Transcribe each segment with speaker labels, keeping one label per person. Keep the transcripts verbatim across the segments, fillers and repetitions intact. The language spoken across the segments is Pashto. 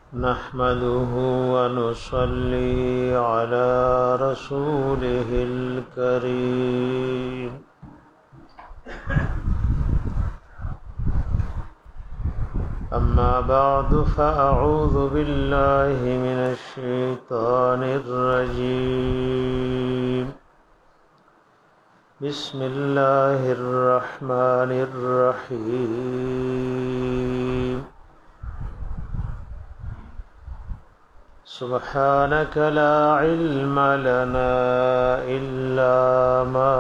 Speaker 1: نحمده ونصلي على رسوله الكريم أما بعد فأعوذ بالله من الشيطان الرجيم بسم الله الرحمن الرحيم سبحانك لا علم لنا إلا ما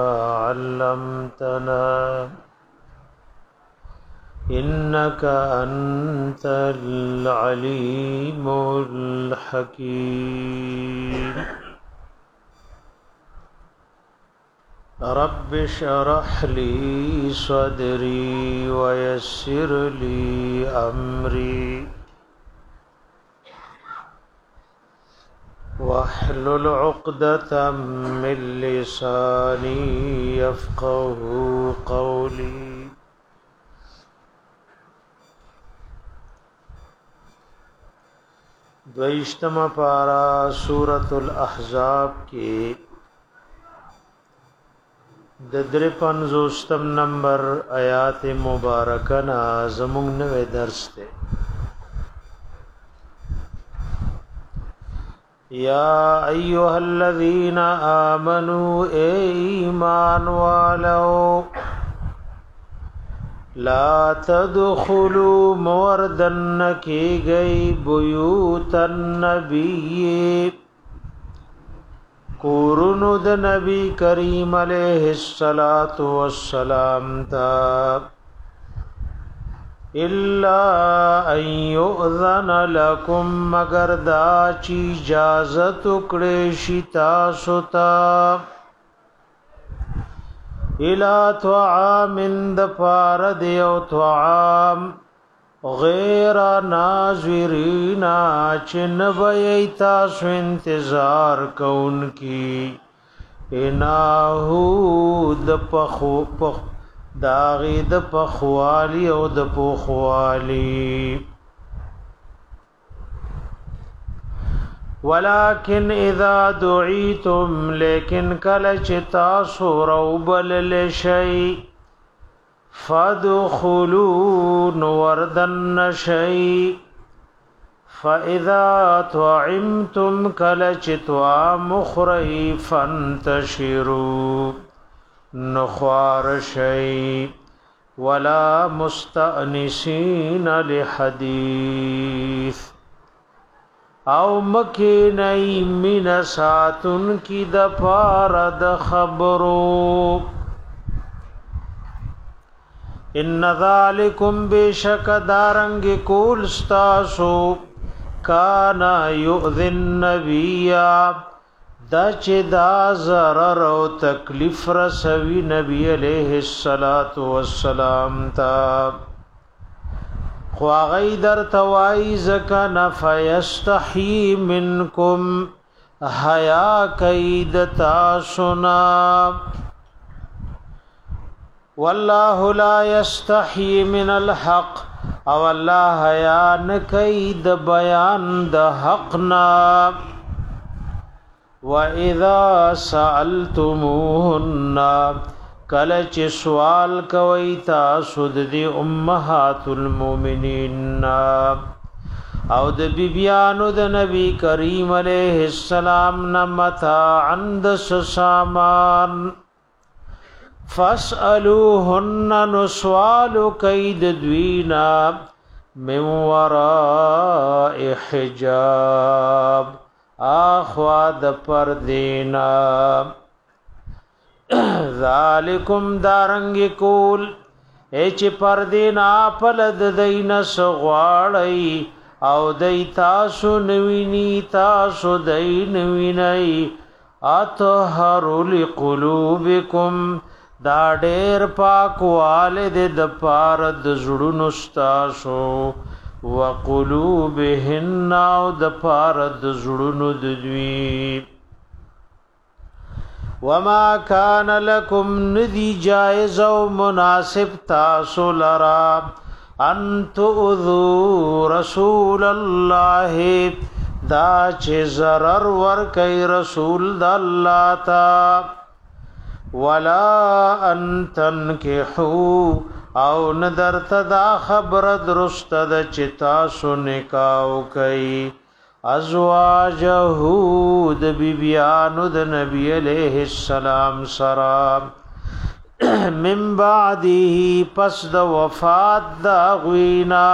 Speaker 1: علمتنا إنك أنت العليم الحكيم رب اشرح لي صدري ويسر لي أمري واحلل عقدة من لساني يفقه قولي دویشتم پارا سورة الاحزاب کی ددر پنزوستم نمبر آیات مبارکنا زمونگ نوے درس تے یا ایوہ الذین آمنوا اے ایمان والو لا تدخلوا موردن کی گئی بیوت النبی کورنو د نبی کریم علیہ الصلاة والسلام تا الا ان یؤذن لکم مگر دا چی اجازت کڑیشی تاسو تا الى طعام دپار دیو طعام غیر ناظرین چن بیتا سو انتظار کون کی اناہو دپخو پخ داغی دپخوالی او دپخوالی ولكن اذا دعيتم لیکن کلچ تاسو روبل لشی فادخلون وردن شی فاذا طعمتم کلچ طعام خری فانتشروا نخوار شی ولا مستأنسین لحدیث او مکی نئی من ساتن کی دپار د خبرو ان ذالکم بیشک دارنگ کول ستاسو کانا یؤذی النبی دا چه دا ضرر و تکلیف رسوی نبی علیہ السلام تا خواغی در توائی زکن فیستحی منکم حیا کید تاسنا واللہ لا یستحی من الحق او اللہ حیا نکید بیان د حقنا وَإِذَا سَأَلْتُمُوهُنَّ کلچ سوال کوي تاسو د امهات المؤمنین او د بیبیانو د نبی کریم علیہ السلام نمتا عند سامان فاسألوهن نسوال کید دوینا من وراء حجاب آخواد پردینا ذالکم دارنگی کول ایچ پردینا پلد دین سغواړی او دی تاسو نوینی تاسو دی نوینی اطهر لقلوبکم دا ډیر پاک والد د پارد زړونو ستاسو وقلوبهن او د پارد زړونو د دوی وما كان لكم ندی جائز او مناسب تاسو لرا ان تؤذوا رسول الله دا چې zarar ور کوي رسول د الله تا ولا ان تنكحوا او ندر تدا خبر درست د چتا سنکاو کوي ازواجه د بیبیانو د نبی علیہ السلام سرام من بعده پس د وفات دا غوینا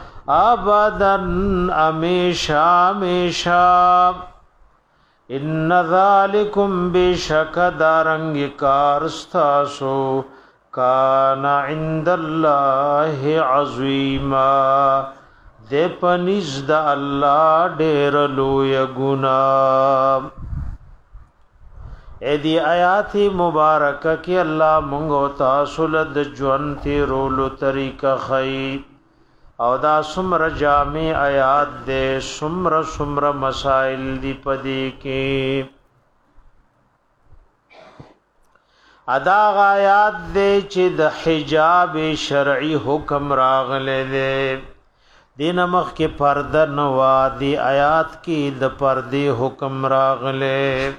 Speaker 1: ابدن امیشا امیشا ان ذالکم بشک دارنگ کارستاسو کان عند الله عظیما د پنځ د الله ډیر لوی ګنا اې دی آیات مبارکه کې الله مونږ تاسو له ژوند تیرولو طریقه خی او دا سمر جامع آیات دے سمر سمر مسائل دی پدی کې ادا آیات دے چې د حجاب شرعی حکم راغله دے دین مخ کې پرده نوا دی آیات کې د پردی حکم راغله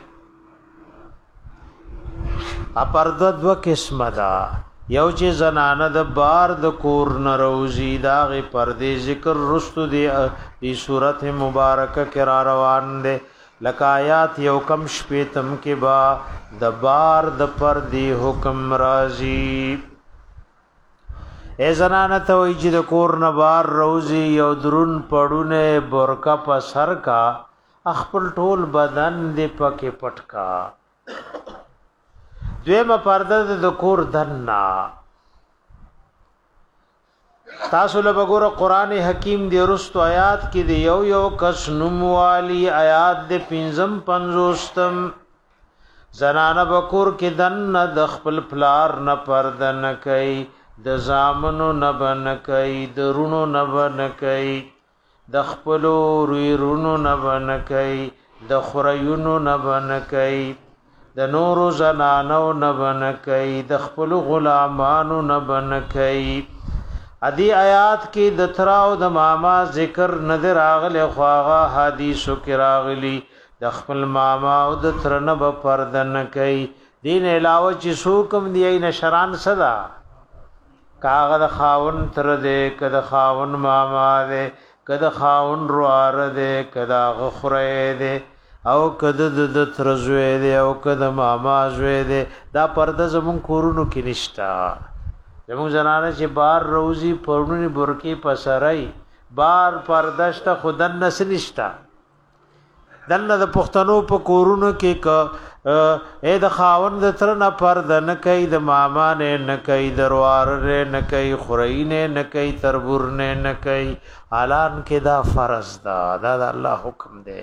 Speaker 1: ا پرده دو قسمه ده یو چې زنانه د بار د کور نروزی دا غي پردې ذکر رستو دی دی صورت مبارکه کې را روان دي لکایات یو کم شپیتم کې با د بار د پردې حکم راضی ای زنانه ته وی چې د کور نه بار روزی یو درون پړونه برکا په سر کا خپل ټول بدن دې پکې پټکا دویمه پرده د کور دنا تاسو له وګوره قران حکیم دی رستو آیات کې دی یو یو کس نموالی آیات د پنځم پنځوستم زنانه بکور کې دنا د خپل پلار نه پرده نه کوي د زامنو نه بن کوي د رونو نه بن کوي د خپل رونو نه بن کوي د خریونو نه بن کوي د نورو زنانو نبن کئی د خپل غلامانو نبن کئی ادی آیات کې د تراو د ماما ذکر نظر اغله خواغه حدیثو کې راغلی د خپل ماما او د تر نه په پردن کئی دین علاوه چې سوکم دی نه شران صدا کاغه د خاون تر دې کده خاون ماما دې کده خاون روار دې کده غخره دې او کده د ترزوی دی او کده ماما زوی دی دا پرده زمون کورونو کې نشتا زمون زنانه چې بار روزي پرونی برکی پسرای بار پردشت خودن نس نشتا دنه د پښتنو په کورونو کې ک اې د خاون د تر نه پرده نه کوي د ماما نه نه کوي دروار نه کوي خورین نه کوي تربور نه نه کوي اعلان کې دا فرض دا دا د الله حکم دی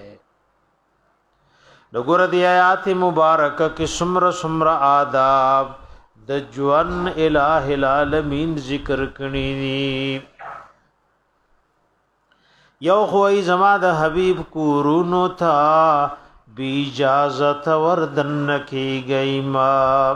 Speaker 1: نګور دی آیات مبارکه کې سمر سمر آداب د جوان الہ العالمین ذکر کړي دي یو خوې زما د حبیب کورونو تا بی اجازت وردن کی گئی ما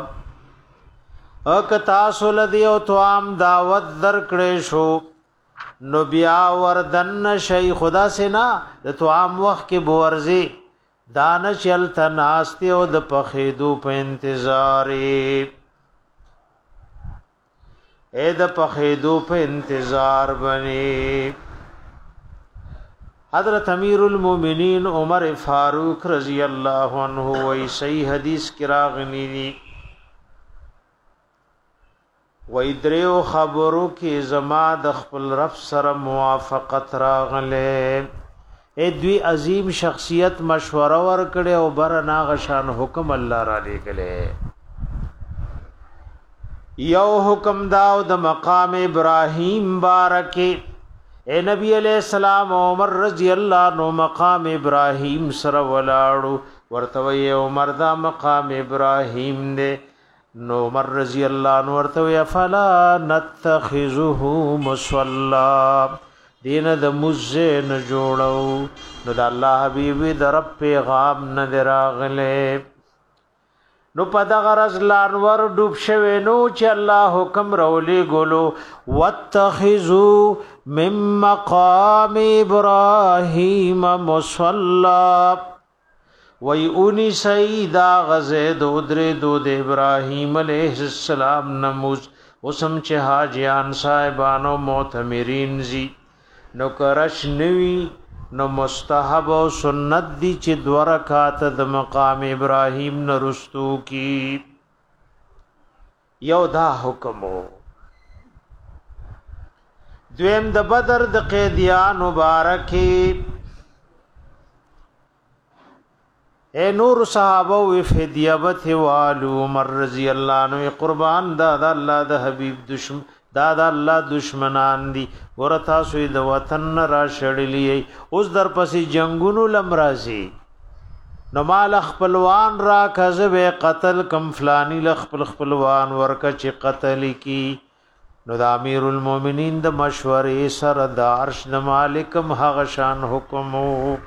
Speaker 1: اک تاسو لدی او توام دعوت در کړې شو نو بیا وردن شي خدا سینا د توام وخت کې بورزي دان چل تناستی او د پخېدو په انتظار اے د پخېدو په انتظار بني حضرت امیر المؤمنین عمر فاروق رضی اللہ عنہ وی صحیح حدیث کی راغلی دی وی دریو خبرو کی زما د خپل رب سره موافقت راغله اے دوی عظیم شخصیت مشوره ور کړي او بر ناغشان حکم الله را لګله یو حکم داو د مقام ابراهیم بارکه اے نبی علیہ السلام عمر رضی اللہ عنہ مقام ابراهیم سره ولاړو ورته وی عمر دا مقام ابراهیم دے نو عمر رضی اللہ عنہ ورته وی فلا نتخذه مصلا دین د مزه نه جوړو نو د الله حبیب د رب پیغام نه دراغله نو په دغه غرض لانور ډوب شوی نو چې الله حکم رولې ګلو واتخذوا من مقام ابراهيم مصلى وی اونی سیدا غزه دو درې دو د ابراهیم علیہ السلام نموز وسم چې حاجیان صاحبانو معتمرین زی نو کرش نوی نو مستحب او سنت دی چې دو رکعات د مقام ابراهیم نرستو کی یو دا حکمو دویم د بدر د قیدیان مبارکی اے نور صحابه و فدیبت والو عمر رضی اللہ عنہ قربان دا دا اللہ دا حبیب دشمن دا دا الله دشمنان دي ورتا سوی د وطن را شړلی اوس در پسې جنگونو لمرازي نو مال خپلوان را کذب قتل کم فلانی لخپل خپلوان ورکه چې قتل کی نو د امیر المؤمنین د مشورې سره د عرش د مالکم هغه شان حکم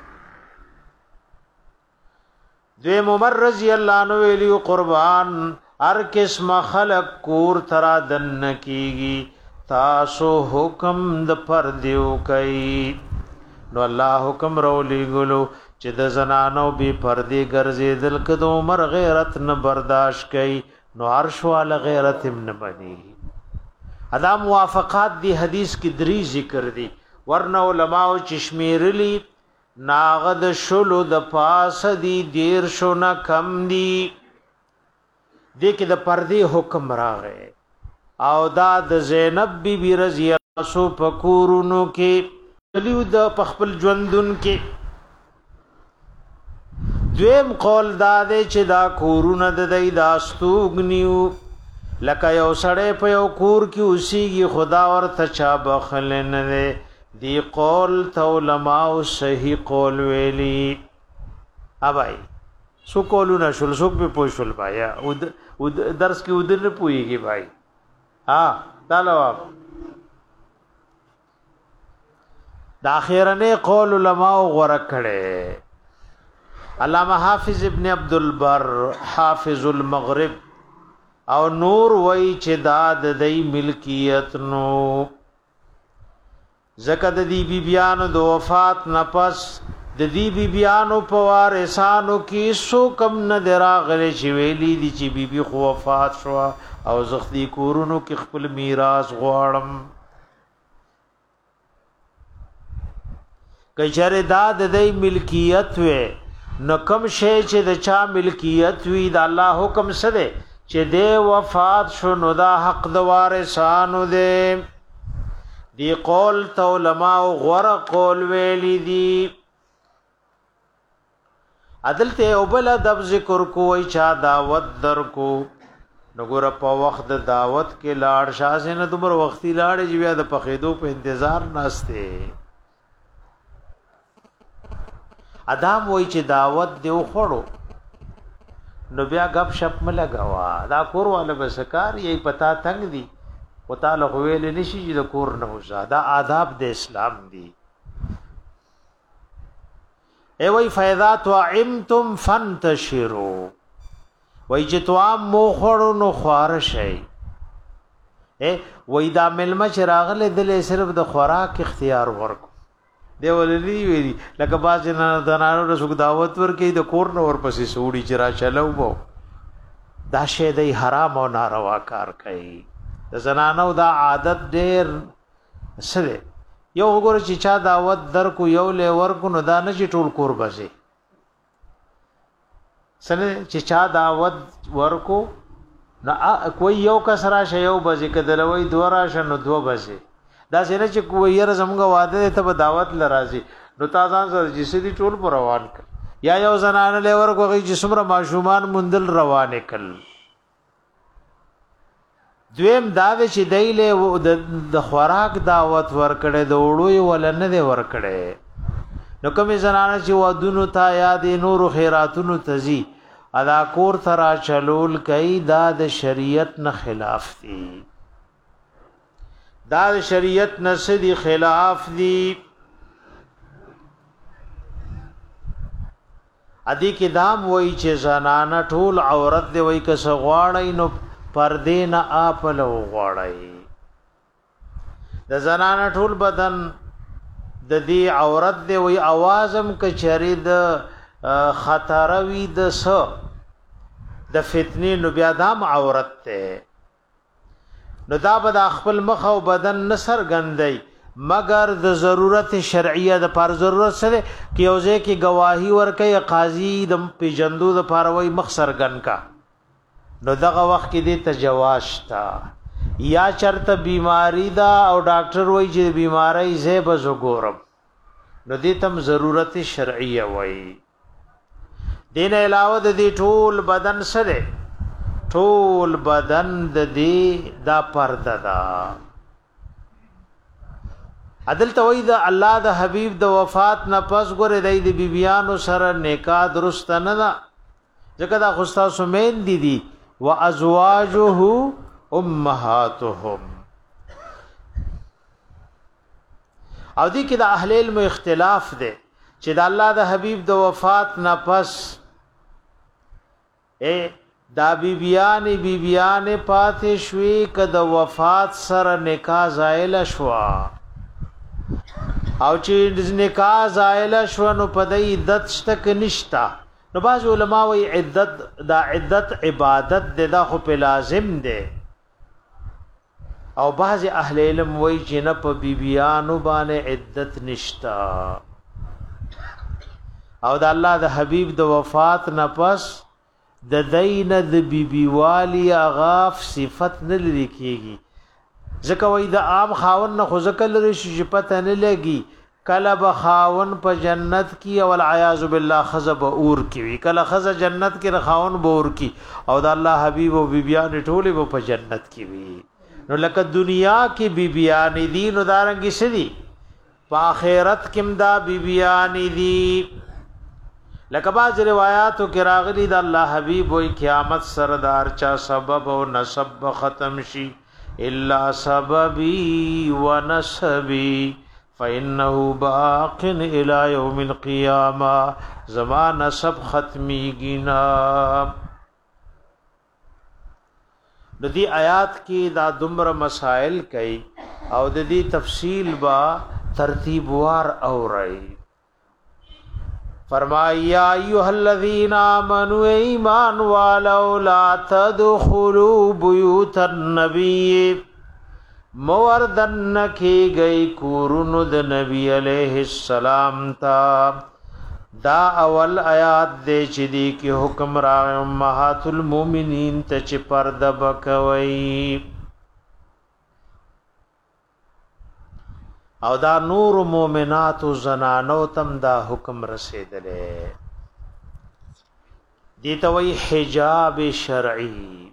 Speaker 1: دوی عمر رضی الله عنه ویلی قربان ار قسم خلق کور ترا دن کیږي تاسو حکم د پردیو کوي نو الله حکم رولي ګلو چې د زنانو به پردي ګرځیدل کدو عمر غیرت نه برداشت کوي نو عرش والا غیرت هم نه بني ادا موافقات دی حدیث کی دری ذکر دی ورنه علماء چشمیرلی ناغد شلو د پاس دی دیر شو نه کم دی دیکھ د پردی حکم راغې او دا د زینب بی بی رضی الله سو پکورونو کې لیو د پخپل ژوندون کې دویم قول دا دی چې دا کورونه د دای داستوګنیو لکه یو سړی په یو کور کې اوسېږي خدا ورته چا بخل نه دی قول ته علماء صحیح قول ویلی ابای سو کولونه شول سو په پوښول بایا او درس کې ودر نه پويږي بھائی ها تعالوا د اخیرنه قول علماء غره کړي علامہ حافظ ابن عبد البر حافظ المغرب او نور وای چې داد دای ملکیت نو زکه د دی بی بیان د وفات نفس د دی بی بیانو په وارثانو کې سو کم نه دراغله چې ویلي دي چې بی بی خو وفات شو او زخدي کورونو کې خپل میراث غواړم کچره دا د دې ملکیت وې نو کم شی چې د چا ملکیت وي د الله حکم سره چې د وفات شو نو دا حق د وارثانو دی دی قول ته علماء غره قول ویلي دي عدل ته او بل ادب ذکر کوی چا دعوت در کو نګور په وخت د دعوت کې لاړ شاسه نه دومره وختي لاړ چې بیا د پخېدو په انتظار ناشته ادم وای چې دعوت دیو خړو نو بیا غب شپ ملګوا دا کور والا بسکار یې پتا تنگ دی وتا له ویل نشي چې د کور نه وزاده آداب د اسلام دی ای وی فیضات وعمتم فانتشروا وی چې تو ام مو خړو نو خوار شي ای وی دا ملما چې راغله دلې صرف د خوراک اختیار ورکو دی وللی ویلی لکه باز نه دنانو رسو دعوت ورکې د کور نو ورپسې سوړي چې را چلو وو دا شی د حرام او ناروا کار کوي د زنانو دا عادت ډېر سره یو وګوره چې چا دعوت در کو یو له ورکو نو دا نه چې ټول کور بسي سره چې چا دعوت ورکو نو کوئی یو کسرا شی یو بځي کدلوي دورا شنو دو بځي دا څنګه چې کوی یې زموږ واده ته په دعوت لرازي نو تاسو سره جسدي ټول پر روان ک یا یو زنانه له ورکو غي جسمره ماشومان مندل روان کل دویم دا چې دایله د خوراک دعوت ورکړي د وړوي ولنه دی ورکړي نو کومې زنانه چې ودونو تا یاد نور خیراتونو تزي ادا کور ترا چلول کوي دا د شریعت نه خلاف دي دا د شریعت نه سدي خلاف دي ادي کې دام وای چې زنانه ټول عورت دی وای که سغواړی نو پردې نه اپل وغواړی د زنانه ټول بدن د دې عورت دی وای اوازم کچری د خطر وی د س د فتنې نو بیا دام عورت ته نو دا به د خپل مخ او بدن نصر غندای مگر د ضرورت شرعیه د پر ضرورت سره کې اوځه کې گواہی ورکې قاضي د پیجندو د پاروي مخ سرګن کا نو دغه وخت کې د تجواز تا یا چرته بیماری دا او ډاکټر وایي چې بیماری زه به زګورم نو دې تم ضرورت شرعیه وایي دین علاوه د دې ټول بدن سره ټول بدن د دې دا پرده دا عدل توي د الله د حبيب د وفات نه پس ګره د دې بیبيانو سره نکاح درست نه دا ځکه دا خوستا سمین دي دي وازواجه امهاتهم او دې کې د اهل علم اختلاف ده چې د الله د حبيب د وفات نه پس اے دا بیبیان بیبیان پاتې شوي ک د وفات سره نکاح زائل شوا او چې نکاح زائل شو نو پدې عدت شتک نشتا نو باز علماء وی عدت دا عدت عبادت د خو په لازم ده او بعض اهل علم وی چې نه په بیبیانو باندې عدت نشتا او د الله د حبیب د وفات نه پس د دین د بیبي والی اغاف صفت نه لري کیږي ځکه وای د عام خاون نه خو ځکه لري چې پته نه لګي کله به خاون په جنت کی او العیاذ بالله خزب اور کی وی کله خز جنت کې خاون بور کی او د الله حبیب او بیبیان ټوله په جنت کی وی نو لکه دنیا کې بیبیان دي نو دارنګ سدي په آخرت کې دا بیبیان دي لکه باز روایاتو کې راغلي د الله حبيب وي قیامت سردار چا سبب او نسب ختم شي الا سببي ونسبي فانه باق الى يوم القيامه زمان نسب ختمي گنا د دې آیات کې دا دمر مسائل کوي او د دې تفصیل با ترتیب وار اوري فرمایا ایها الذین آمنوا ایمان والو لا تدخلوا بیوت النبی موردن کی گئی کورونو د نبی علیہ السلام تا دا اول آیات دے چې دی کې حکم را امهات المؤمنین ته چې پرده بکوي او دا نور مومنات و زنانو تم دا حکم رسیدلے دیتا وی حجاب شرعی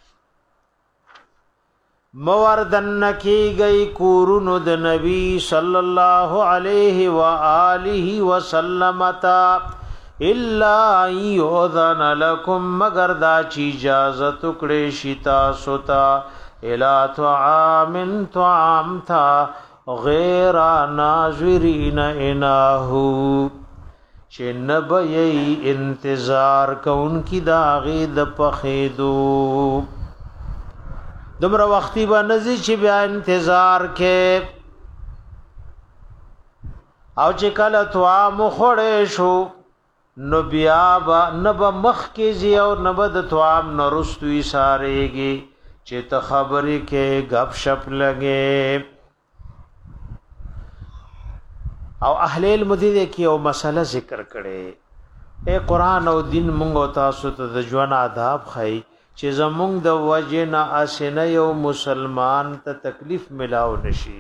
Speaker 1: موردن کی گئی کورونو د نبی صلی اللہ علیہ وآلہ وسلم تا الا یؤذن لکم مگر دا چی اجازت کڑے شتا ستا الا طعام طعام تا غیر ناظرین اناہو چه نبیئی انتظار کون کی داغی د پخیدو دمرا وقتی با نزی چه بیا انتظار کے او چه کل توام خوڑے شو نو بیا با نبا مخ کی زی او نبا د توام نرستوی سارے گی چه تخبری کے گپ شپ لگے او اهل المدینه کې یو مسله ذکر کړي اے قران او دین مونږ تاسو ته د ژوند آداب خای چې زمونږ د وجه نه اسنه یو مسلمان ته تکلیف ملاو نشي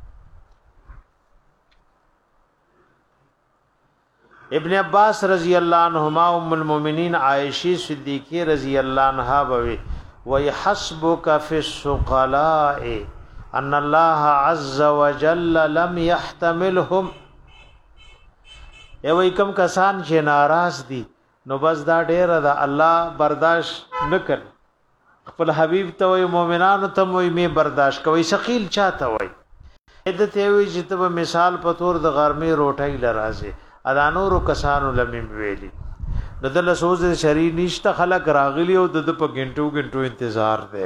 Speaker 1: ابن عباس رضی الله عنهما ام المؤمنین عائشہ صدیقہ رضی الله عنها بوي ويحسبك في السقلاء ان الله عز وجل لم يحتملهم ای وای کم کسان چې ناراض دي نو بس دا ډیر دا الله برداشت نکړ خپل حبیب ته وای مؤمنانو ته وای می برداشت کوي ثقيل چاته وای عدت وی چې ته مثال په تور د غرمې روټۍ لرازه ادانورو کسانو لمیم ویلي نو دل سوز شری نشته خلک راغلی او د په غنټو غنټو انتظار دی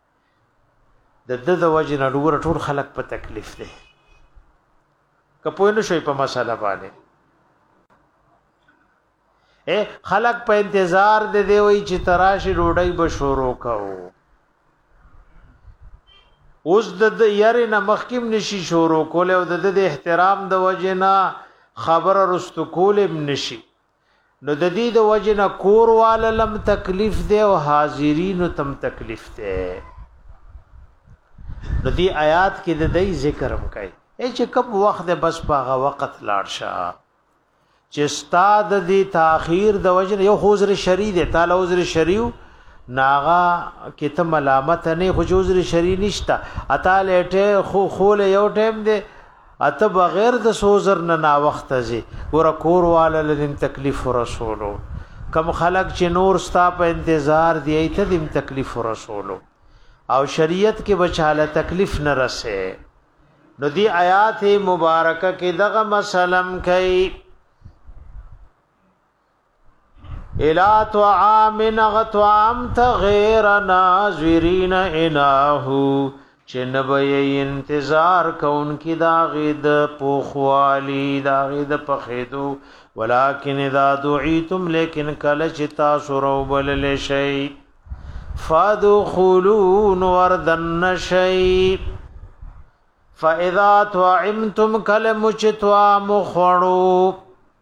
Speaker 1: د د د وجه نه ډور ټول خلک په تکلیف دی کپوی نو شوی په مسله باندې اے خلق په انتظار دے دی وای چې تراشی روډای به شروع کاو اوس د یاري نه مخکیم نشي شروع کول او د احترام د وجنا خبر رستو کول نشي نو د دې د وجنا کور وال لم تکلیف دی او حاضرین تم تکلیف دی نو دی آیات کې د دې ذکر هم کوي چې کب وخت بس باغه وخت لاړ شه چې استاد دی تاخير د وجنه یو عذر شرعي دی تعالی عذر شرعي ناغا کته ملامت نه خو عذر شرعي نشتا اتاله ټه خو خول یو ټیم دی اته بغیر د سوزر نه نا وخت زی ور کور والا لدیم تکلیف رسولو کم خلق چې نور ستا په انتظار دی ته دیم تکلیف رسولو او شریعت کې بچاله تکلیف نه رسه نو دی آیات مبارکه کې دغه مسلم کوي الا طعام غطعام تغیر ناظرین اناهو چنبی انتظار کون کی داغید پوخوالی داغید پخیدو ولیکن اذا دعیتم لیکن کلچ تاسرو بلل شئی فادخلون وردن شئی فاذا طعمتم کلمچ طعام خورو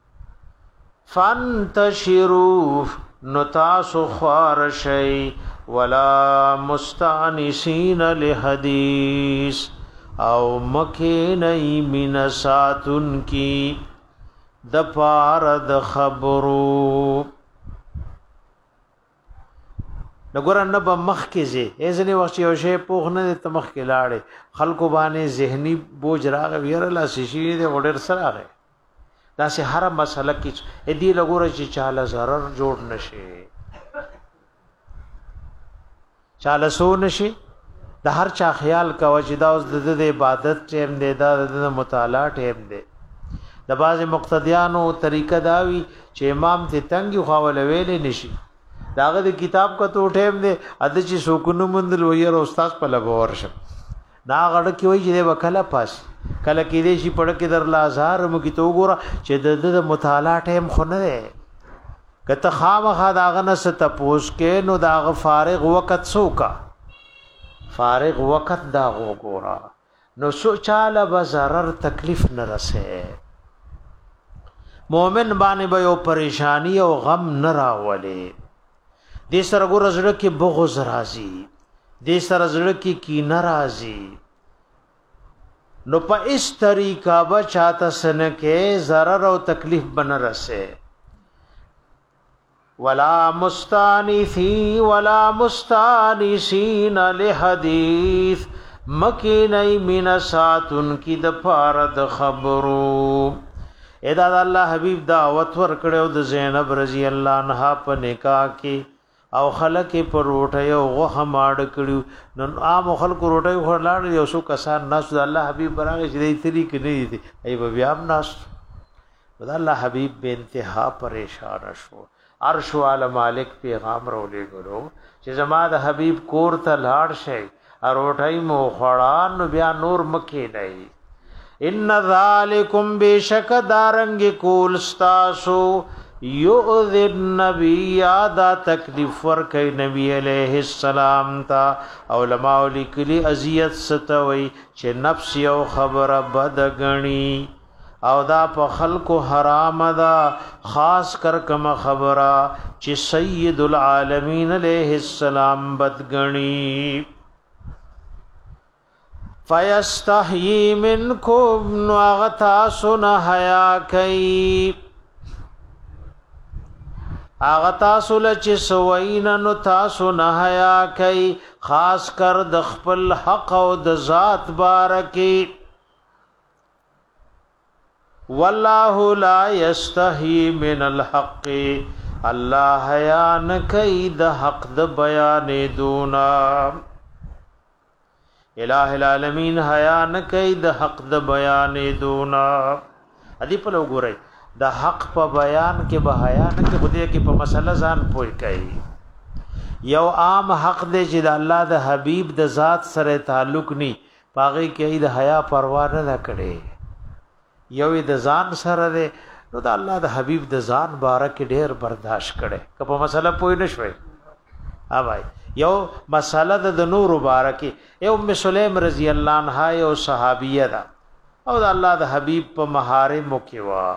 Speaker 1: فانتشروا نتاس خوار شي ولا مستانسين لحديث او مکینئی من ساتن کی د پار د خبرو نګور نه به مخ کې زی ازنی وخت یو شی پوخ نه ته مخ کې لاړې خلکو باندې ذهني بوج راغ ویره لا شي د وړر سره راغی دا سه هر مسله کې ا دې لګور چې چاله zarar جوړ نشي چاله سو نشي د هر چا خیال کا وجدا اوس د عبادت ټیم دی دا د مطالعه ټیم دی د باز مقتدیانو طریقه داوی چې امام ته تنګ خواول ویلې نشي داغه د کتاب کا تو ټیم دی اته چې سکونو مندل ویر استاد په لګور شه نا غړ کې وای چې وکاله پاس کله کې دې شي پړ کې در لازار مو کې تو ګوره چې د مطالعه ټیم خو نه ده کته خامخا داغه نه ست پوس کې نو داغه فارغ وخت سوکا فارغ وخت دا ګوره نو سو چاله به zarar تکلیف نه رسه مؤمن باندې به یو پریشانی او غم نه راولي دې سره ګوره زړه کې بغض راځي دې سره زړه کې کی ناراضي نو په اس طریقہ بچاته سن کې zarar او تکلیف بن رسه ولا مستانثی ولا مستانسین لحدیث مکینای من ساتن کی د فارد خبرو ادا الله حبیب دعوت ور کړو د زینب رضی الله عنها په نکاح کې او خلک په روټي او غوخه ماډ کړو نو عام خلک روټي خورلاړ یو سو کسان ناس د الله حبيب براغه چې دې طریق نه دي ای به بیا هم ناس د الله حبيب به انتها پریشان شو عرش عالم مالک پیغام رولې ګلو چې زما د حبيب کور ته لاړ شي ا روټي مو خړان بیا نور مکه نه ان ذالکم بشک دارنګ کول استاسو یؤذی النبی دا تکلیف ورکی نبی علیہ السلام تا علماء لیکلی اذیت ستوي چې نفس یو خبره بدګنی او دا په خلکو حرام ده خاص کر کما خبره چې سید العالمین علیہ السلام بدګنی فیستحیی منکم نغتا سن حیا کئ اغه تاسو لچ سوین نو تاسو نه حیا کوي خاص کر د خپل حق او د ذات بارکی والله لا یستحی من الحق الله حیا نه کوي د حق د بیان دونا الہ العالمین حیا نه کوي د حق د بیان دونا ادي په لګورئ د حق په بیان کې به حیا نه کې خدای کې په مسله ځان پوي کوي یو عام حق دی چې د الله د حبیب د ذات سره تعلق ني پاغي کې د حیا پروا نه کړي یو د ځان سره دی نو د الله د حبیب د ځان بارک ډیر برداشت کړي که په مسله پوي نشوي ها بھائی یو مسله د نور مبارک ای ام سلیم رضی الله عنها یو صحابیه ده او د الله د حبیب په محارم کې وا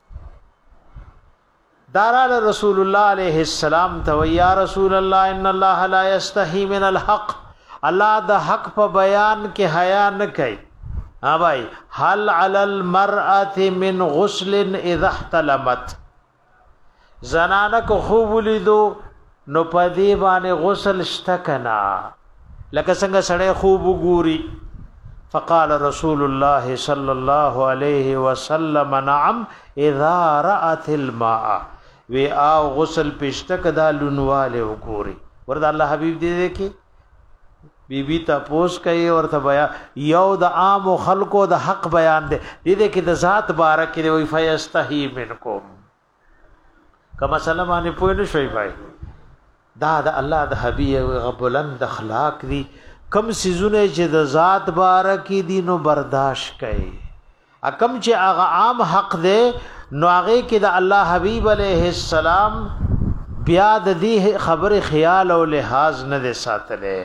Speaker 1: دارال رسول الله علیه السلام تو یا رسول الله ان الله لا یستحی من الحق الله د حق په بیان کې حیا نه کوي ها بھائی هل علی المرأه من غسل اذا احتلمت زنانه کو خوب لیدو نو پدی باندې غسل شتکنا لکه څنګه سړی خوب ګوري فقال رسول الله صلى الله عليه وسلم نعم اذا رأت الماء وی او غسل پشتک دا لونواله وګوري ورته الله حبیب دې دې کې بی بی تاسو کوي ورته بیا یو د عام خلکو د حق بیان دې دې کې د ذات بارک دی وی فیستحی منکم کما سلام باندې پوه نه شوي بھائی دا د الله د حبیب بلند اخلاق دي کم سيزونه چې د ذات بارک دي نو برداشت کوي اکم چې هغه عام حق دی نو هغه کې د الله حبیب علیه السلام بیا د دې خبر خیال او لحاظ نه دي ساتله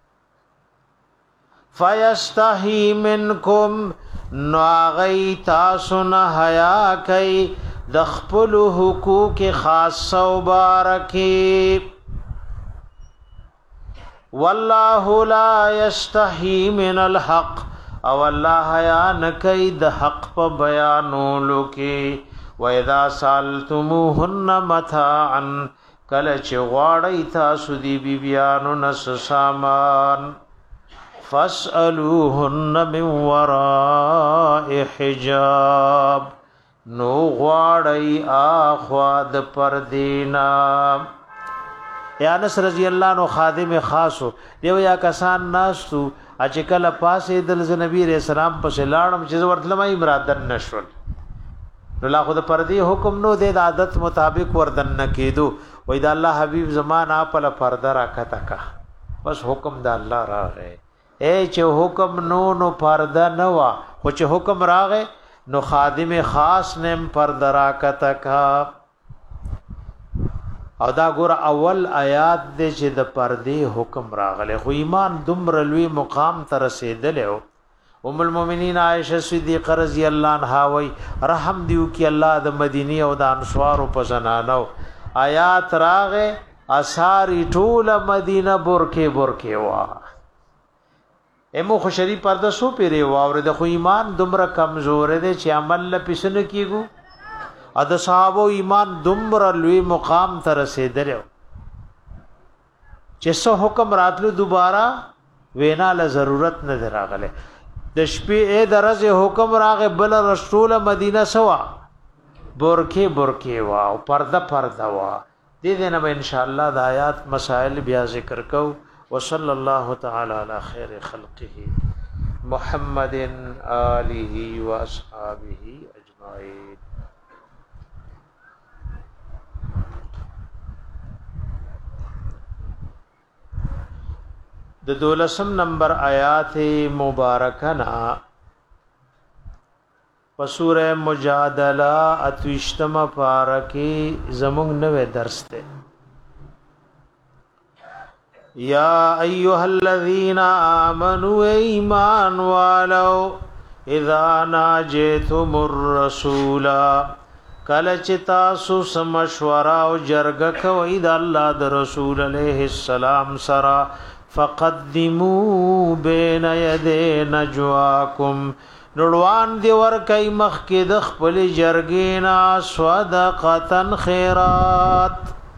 Speaker 1: فیستحی منکم نو هغه تاسو نه حیا کوي د خپل حقوق خاص او بارکی والله لا یستحی من الحق او الله حیا نکي د حق په بیانولو کې و اذا سالتموهن متاعا کله چې غواړی تاسو دی بیبیانو نس سامان فاسالوهن من وراء حجاب نو غواړی اخوا د پردینا یا انس رضی الله عنه خادم خاصو دیو یا کسان ناسو اچکل پاسې دل ز نبی رسول الله په لاړم چې ورتلم امرادن نشول نو لا خود پردی حکم نو د عادت مطابق وردن نه کېدو وای دا الله حبیب زمانہ په پرده راکته کا بس حکم د الله راغې اے چې حکم نو نو پرده نه وا خو چې حکم راغې نو خادم خاص نیم پرده راکته کا او دا ګور اول آیات دې چې د پردې حکم راغله خو ایمان دومره لوی مقام ته رسیدلو ام المؤمنین عائشہ صدیقہ رضی الله عنها وی رحم دیو کی الله د مدینی او د انصار په زنانو آیات راغه اثار ټول مدینه برکه برکه وا امو خو شری پرده سو پیری واور د خو ایمان دومره کمزور دی چې عمل لپسن کیګو ا د صحابه ایمان دومره لوی مقام ته رسیدلو چې سو حکم راتلو دوباره وینا له ضرورت نه دراغله د شپې اے درجه حکم راغه بل رسول مدینه سوا برکه برکه وا او پرده پرده وا دې دې نه ان شاء الله د آیات مسائل بیا ذکر کو وصلی الله تعالی علی خیر خلقه محمد آله و اصحابہ اجمعین د دولسم نمبر آیات مبارکه نا په سوره مجادله اتوشتم پارکی زمونږ نوې درس ته یا ایها الذین آمنوا ایمان والو اذا ناجیتم الرسول کله چې تاسو سمشورا او جرګه کوي د الله د رسول علیه السلام سره فقدموا بین یدی نجواکم نړوان دی ور کای مخ کې د خپل جرګینا صدقتن خیرات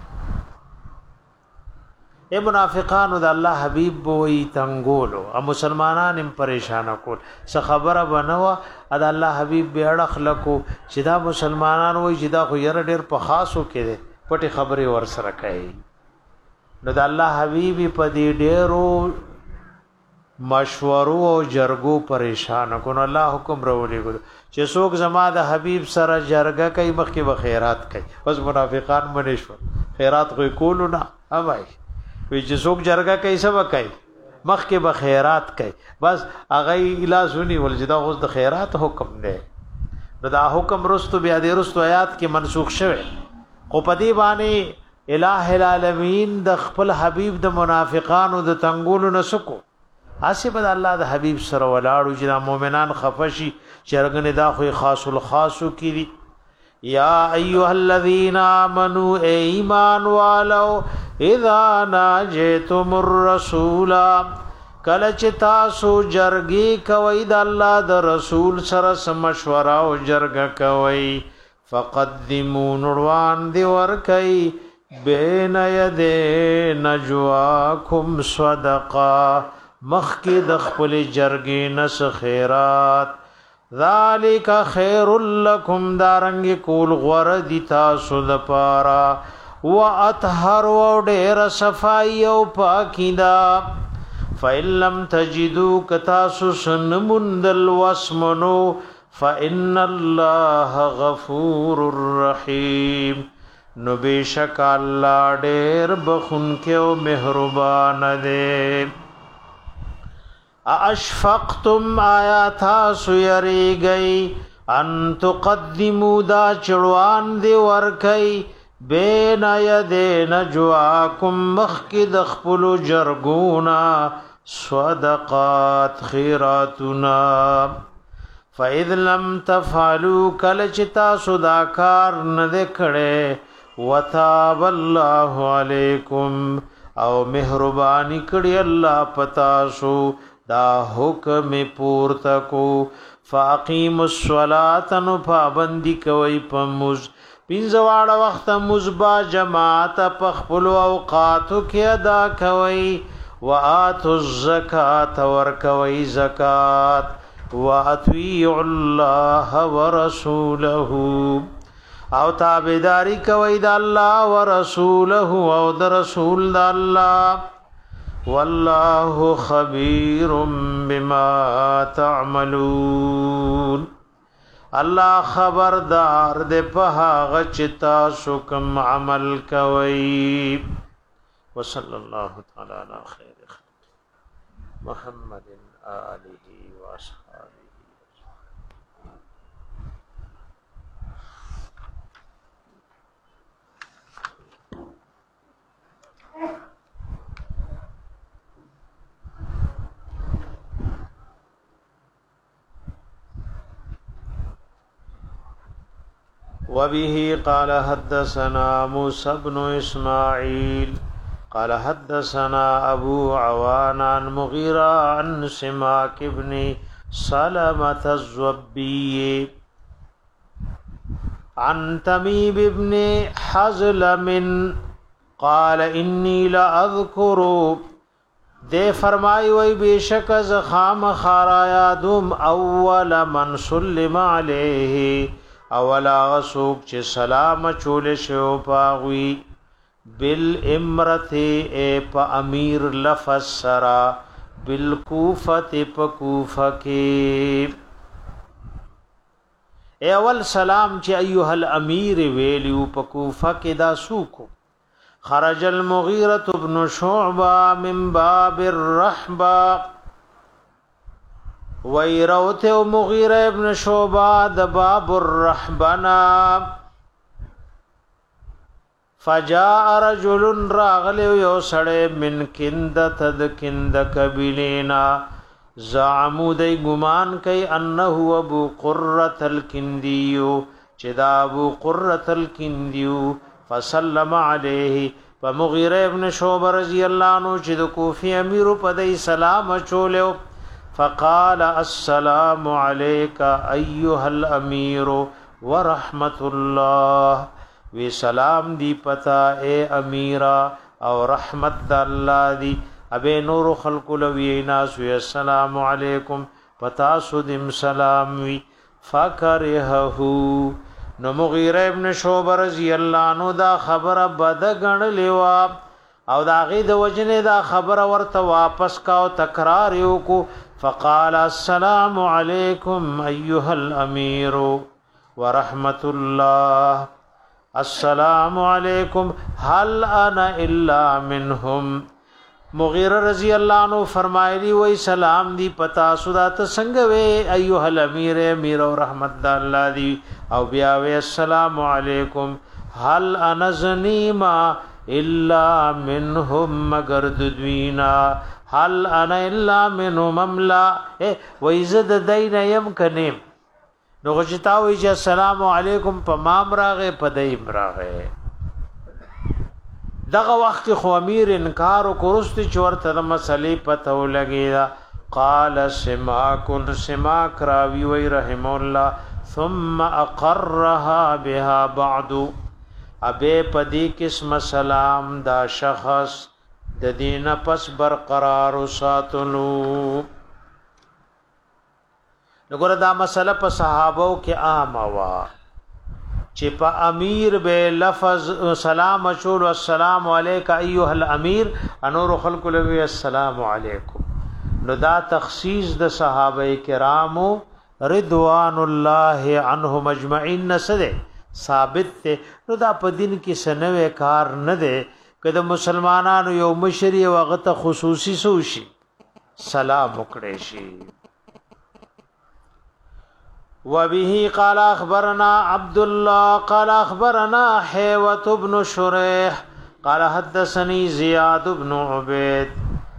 Speaker 1: اے منافقانو د الله حبیب بوئی تنگولو ا مسلمانان هم پریشان کول څه خبره بنوا د الله حبیب به اړه خلکو چې دا مسلمانان وای چې دا خو ير ډیر په خاصو کې پټي خبره ور سره کوي نو د الله حبیب په دې ډیرو مشورو او جرګو پریشان کو. الله حکم راولي کو چې څوک زما د حبيب سره جرګه کوي مخکې به خیرات کوي. بس منافقان باندې شو خیرات کوي کولو نه اوای وی چې څوک جرګه کوي سبا کوي مخکې به خیرات کوي. بس هغه اجلاسونی ولجدا اوس د خیرات حکم دی. دا حکم رستو بیا د رستو آیات کې منسوخ شوه. خو پدی باندې الٰه العالمین د خپل حبیب د منافقانو د تنګولو نسکو اسی بد الله د حبیب سره ولاړو چې مؤمنان خفشي چرګنه دا خو خاص الخاصو کړي. یا ایها الذین آمنوا ایمان والو اذا ناجیتم الرسول کله چې تاسو جرګي کوي د الله د رسول سره مشوره او جرګه کوي فقدموا نوروان دی ور کوي بین یدی نجواکم صدقه مخکی د خپل جرګې نس خیرات ذالک خیر لکم دارنګ کول غور دی تاسو د پارا و اطهر و ډیر صفای او پاکیدا. فإن لم تجدوا کتاسو سنمندل واسمنو فإن الله غفور رحیم نو بیشک الله ډیر بخون کې او مهربان دی. اشفقتم آیات سویری گئی ان تقدموا دا چړوان دی ور کوي بین یدین نجواکم مخکد خپل جرګونا صدقات خیراتنا. فاذ لم تفعلوا کل چتا صداکار نه کړه وتاب الله علیکم او مهربانی کړي الله پتا شو دا حکم پورته کو. فاقیم الصلاة نو پابندی کوي پموز پینځواړه وخت مزبا جماعت پخپل اوقاتو کې ادا کوي. واتو الزکات ور کوي زکات واطیعوا الله ورسوله او تابعداري کوي د الله ورسوله او د رسول د الله. والله خبير بما تعملون الله خبردار دے په هغه چې تاسو کوم عمل کوي. وصلى الله تعالى على خير خلق محمد آله واصحابه. وبه قال حدثنا موسى بن إسماعيل قال حدثنا أبو عوان عن مغيرة عن سماك بن سلمة الزبي عن تميم بن حزلم قال إني لأذكر دے فرمائی وی بیشک از خام خارایا دوم اول من سلم علیه اولا غسوک چه سلام چول شو پاغوی بالامرت اے پا امیر لفظ سرا بالکوفت پا کوفہ کے اے اول سلام چه ایوہ الامیر ویلیو پا کوفہ کے دا سوکو. خرج المغیرة بن شعبہ من باب الرحبہ ویروت مغیرہ ابن شعبہ د باب الرحبنا فجاء رجل راغل یو سړی من کندت د کند قبیلینا زعمو دی گمان کئی انه ابو قرۃ الکندیو چې دا ابو قرۃ الکندیو فسلم علیه فمغیرہ ابن شعبہ رضی اللہ عنہ چې د کوفی امیر په دای سلام چولیو فقال السلام علیک ایها الامیر ورحمت الله وی سلام دی پتا اے امیرا او رحمت د الله دی. ابے نور خلق لوی ناس وی السلام علیکم پتا سودم سلام وی فکرهو نو مغیرہ ابن شعبہ رضی اللہ عنہ دا خبر بد غن لیوا او دا غي د وجنه دا خبر ورته واپس کا او تکرار یو کو فقال السلام علیکم ایها الامیر ورحمت الله السلام علیکم هل انا الا منهم مغیرہ رضی اللہ عنہ فرمایلی وی سلام دی پتا سودا ته څنګه وی ایها الامیر امیر او رحمت الله دی او بیا وی السلام علیکم هل انا زنیما الا منهم مگر دوینا هل انا الا منهم املا وی زد دین یم کنیم نو غچتا وی چې السلام علیکم په مام راغه په دیم راغه دغه وخت خو امیر انکار وکړست چې ورته د مسلې پته ولګی قال سما كن سما کراوی وی رحم الله ثم اقرها بها بعد ابه پدی قسم سلام دا شخص د دینه پس برقرار ساتلو نګور دا مسله په صحابو کې عام وا چې په امیر به لفظ سلام اچول السلام علیک ایها الامیر انور خلق لوی السلام علیکم نو دا تخصیص د صحابه کرامو رضوان الله عنهم اجمعین نسده ثابت ته نو دا په دین کې سنوي کار نه ده کله مسلمانانو یو مشری وغه خصوصي سوشي سلام وکړي شي وبه قال اخبرنا عبد الله قال اخبرنا حيوة بن شريح قال حدثني زياد بن عبيد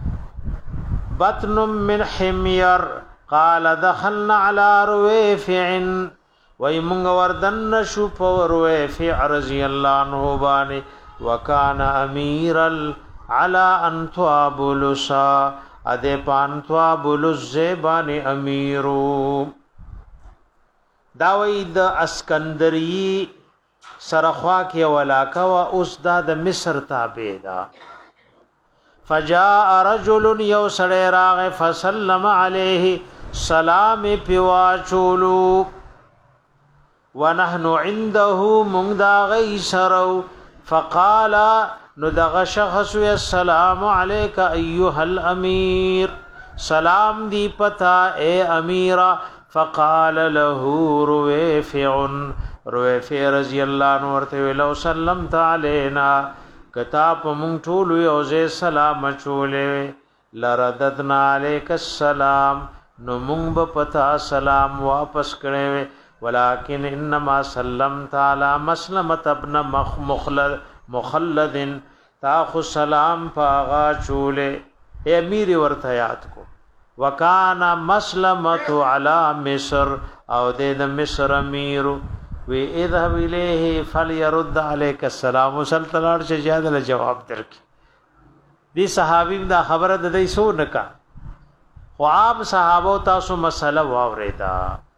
Speaker 1: بطن من حمير قال دخلنا على رويفع ويمن وردن شو رويفع رضي الله عنه باني وكان اميرا على انطوابلسا ادي پانطوابلس زباني اميرو داوی د اسکندری سرخوا کې ولاکا وا اوس دا د مصر تابع دا فجاء رجل یو سړی راغ فسلم علیه سلام پیوا چولو ونحن عنده من دا غیسرو فقال نو دغه شخص السلام علیک ایها الامیر سلام دی پتا اے امیرا فقال له رويفع رويفع رضی الله عنه ورته لو سلمت علينا کتاب مونږ ټول یو ځای سلام چولې لرددنا عليك السلام نو مونږ به پتا سلام واپس کړې ولكن انما سلمت على مسلمه ابن مخلد مخلد تاخو سلام پاغا چولې امیر ورته یاد کو وکانا مسلمت علی مصر او د مصر امیر وی اذهب الیه فليرد عليك السلام وسلطلار چې جهاد له جواب درکې دی صحابی دا خبره د دې سو نکا خو عام صحابه تاسو مسله واوریدا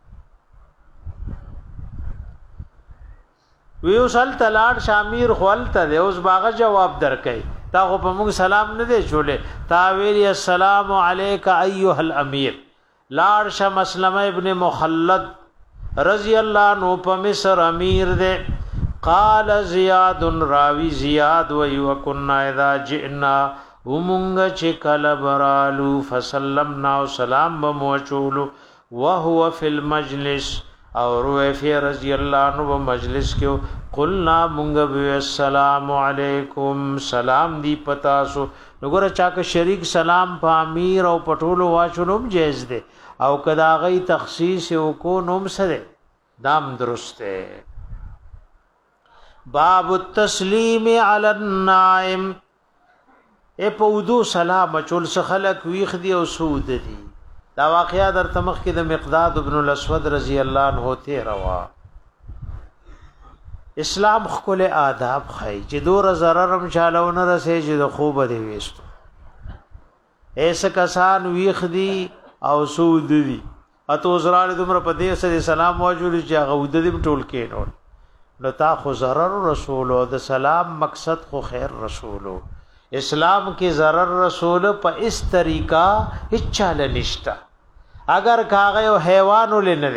Speaker 1: وی وسلطلار شامیر خپلته دی اوس باغه جواب درکې تا خو په موږ سلام نه دی چولې تا ویلی السلام علیک ایها الامیر لار ش مسلمه ابن مخلد رضی الله عنه په مصر امیر دی قال زیاد راوی زیاد و یکنا اذا جئنا ومنګ چې کله برالو فسلمنا سلام بمو چولو وهو فی المجلس او رویفی رضی اللہ عنہ مجلس کیو قلنا منگب السلام علیکم سلام دی پتاسو نگور چاک شریک سلام پا امیر او پټولو واچولوم جیز دے او کدا غی تخصیص او کو نوم سدے دام درستے باب التسلیم علی النائم اے پودو سلام چول سخلق ویخ دی او سود دی دا واقعا در تمخ کې د مقداد ابن الاسود رضی الله عنه ته روا اسلام خپل آداب خای چې دور ضررم چالونه رسې چې د خوب دی وستو ایس کسان ویخ دی او سود دی اته زرال دمر په دې سره سلام واجول چې غود دی ټول کې نو نو تا خو ضرر رسول او د سلام مقصد خو خیر رسولو اسلام کې ضرر رسول په اس طریقہ هیڅ چاله نشتا اگر کاغه او حیوان ولنه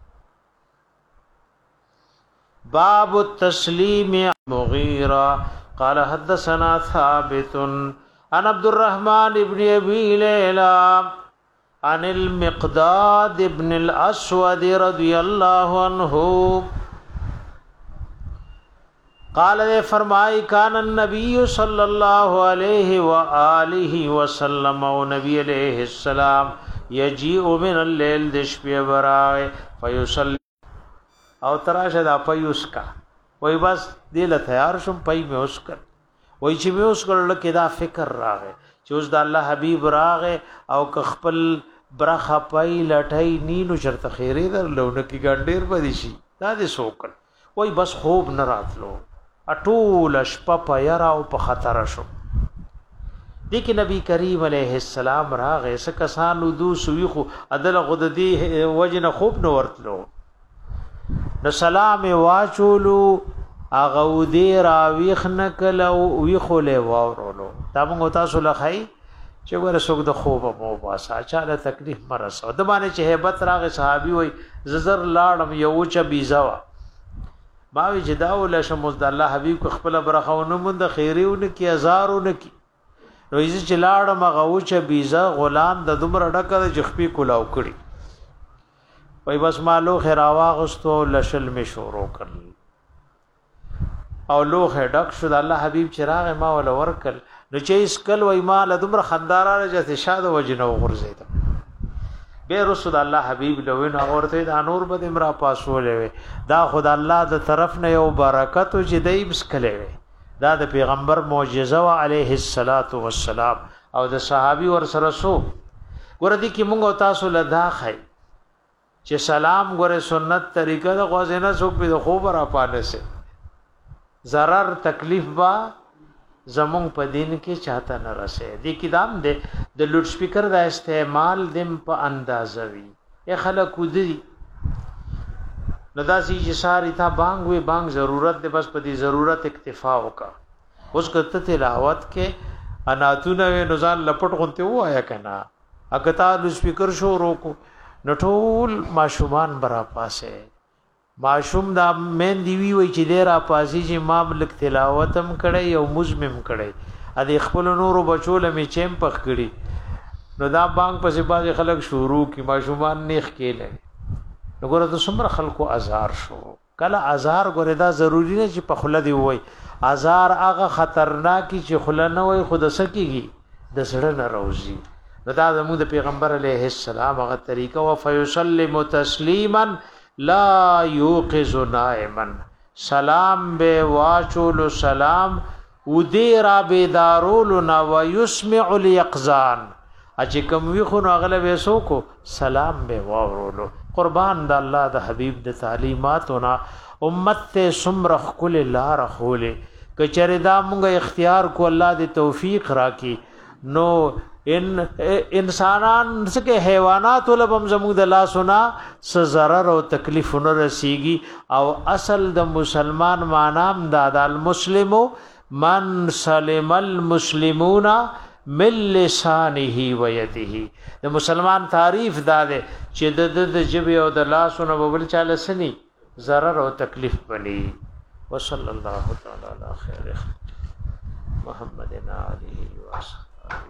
Speaker 1: باب التسلیم مغیرہ قال حدثنا ثابت عن عبد الرحمن ابن ابي ليلى عن المقداد ابن الاسود رضي الله عنه قال نے فرمائی کان النبی صلی اللہ علیہ وآلہ وسلم و نبی علیہ السلام یجیء من اللیل دشپی برائے فیصلی او تراشه دا پيوس کا وای بس دل تیار شم پي مې اوس کړ وای چې مې اوس کړل کې دا فکر راغې چې اوس د الله حبيب راغې او ک خپل برخه پي لټای نینو شرط خیره در لونه کې ګډیر پدې شي دا دې سوکل وای بس خوب نه راتلو اټول شپه په یرا او په خطر شو دې کې نبی کریم علیه السلام راغې سکسانو دو سوي خو عدل غددي وجنه خوب نه ورتلو نو سلام واچولو اغه ودی راویخ نکلو ویخله وورولو دا موږ تاسو لخای چې ګوره څوک د خوب مو باسا چاله تکلیف مرسو د باندې چې hebat راغ صحابي وای ززر لاړم یو چ بیزاوا ما وی جدا ول شمز د الله حبیب کو خپل برخونه مند خیریونه کی هزارونه کی نو یې چې لاړم هغه چ بیزا غلام د دمر ډکه جخپی کولاو کړي وای بس مالو خراوا غستو لشل می شروع کړل او لوخه ډک شو د الله حبیب چراغ ما ول ورکل نو چې اسکل وای مال دمر خندارانه جته شاده وجنه غرزید به رسول الله حبیب لوین اورته د انور بد امرا پاسولې دا خدای الله د طرف نه یو برکت چې دای بسکلې دا د پیغمبر معجزه وا علیه الصلاۃ والسلام او د صحابي ور سره سو ګور دي کې مونږ تاسو لدا خای چې سلام ګوره سنت طریقه د غوازنه سو په خوب را پانه سي zarar تکلیف با زمون په دین کې چاته نه رسي دي کدام دے د لوډ سپیکر دا استعمال دم په اندازه وي ای خلک ودی ندا سي چې ساری تا بانګ وي بانګ ضرورت دے بس په دې ضرورت اکتفا وکا اوس کته تلاوت کې اناتونه نزان لپټ غونته وایا کنه اګتا لوډ سپیکر شو روکو نټول ماشومان برا پاسه ماشوم دا مین دی وی وی چې ډیر اپاسي چې ما ملک تلاوتم کړي او مزمم کړي ا دې خپل نورو بچول می چیم پخ کړي نو دا بانک پسې باز خلک شروع کی ماشومان نیخ کېله نو ګوره د څومره خلکو ازار شو کله ازار ګوره دا ضروری نه چې په خله دی وای ازار هغه خطرناک چې خله نه وای خود سکیږي د سړی نه روزي دا زموږ د پیغمبر علیه السلام هغه طریقه او فیسلم تسلیما لا یوقظ نائما سلام به واچول سلام ودی را بیدارول نا ويسمع الیقظان اچ کوم وی خو اغلب وسو کو سلام به واورولو قربان د الله د حبیب د تعلیماتنا امت ته سمرخ کل لا رخوله کچره دا مونږه اختیار کو الله د توفیق راکي نو ان انسانان څخه حیوانات ولبم زموږ د لا سنا س zarar او تکلیف نه رسیږي او اصل د مسلمان معنام د المسلمو من سلم المسلمون من لسانه و يده د مسلمان تعریف دا ده چې د د جبه او د لا سنا بل چاله سني zarar او تکلیف بني وصلی الله تعالی علی خیر محمد علیه وسلم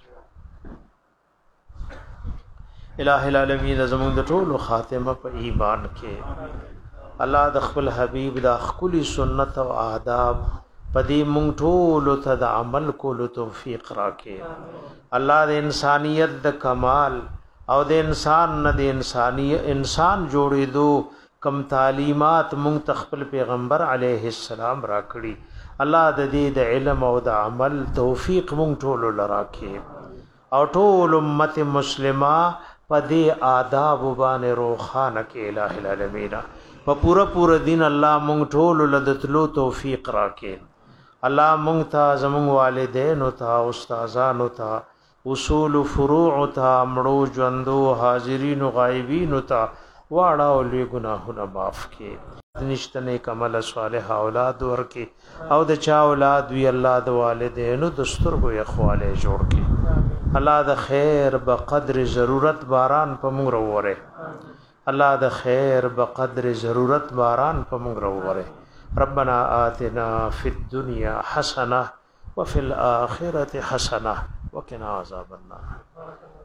Speaker 1: الہ العالمین زمون د ټولو خاتمه په ایمان کې الله د خپل حبیب د خپل سنت او آداب پدې مونږ ټولو ته د عمل کولو توفیق راکړي الله د انسانیت د کمال او د انسان نه د انساني انسان جوړېدو کم تعلیمات مونږ ته خپل پیغمبر علیه السلام راکړي الله د دې د علم او د عمل توفیق مونږ ټولو لراکړي او ټول امت مسلمه پدې آداب باندې روخانه کې الٰه العالمین په پورا پورا دین الله مونږ ټول لدتلو توفیق راکې الله مونږ ته زمونږ والدین او ته استادانو ته اصول فروع ته مړو ژوندو حاضرین او غایبین ته واړه او لوی ګناهونه معاف کړي نشته نیک عمل صالح اولاد ورکې او د چا اولاد وی الله د والدینو دستور یې خواله جوړ کړي الله د خیر بقدر ضرورت باران په موږ وروره الله د خیر بقدر ضرورت باران په موږ وروره ربنا آتنا في الدنيا حسنه وفي الاخره حسنه وقنا عذاب النار.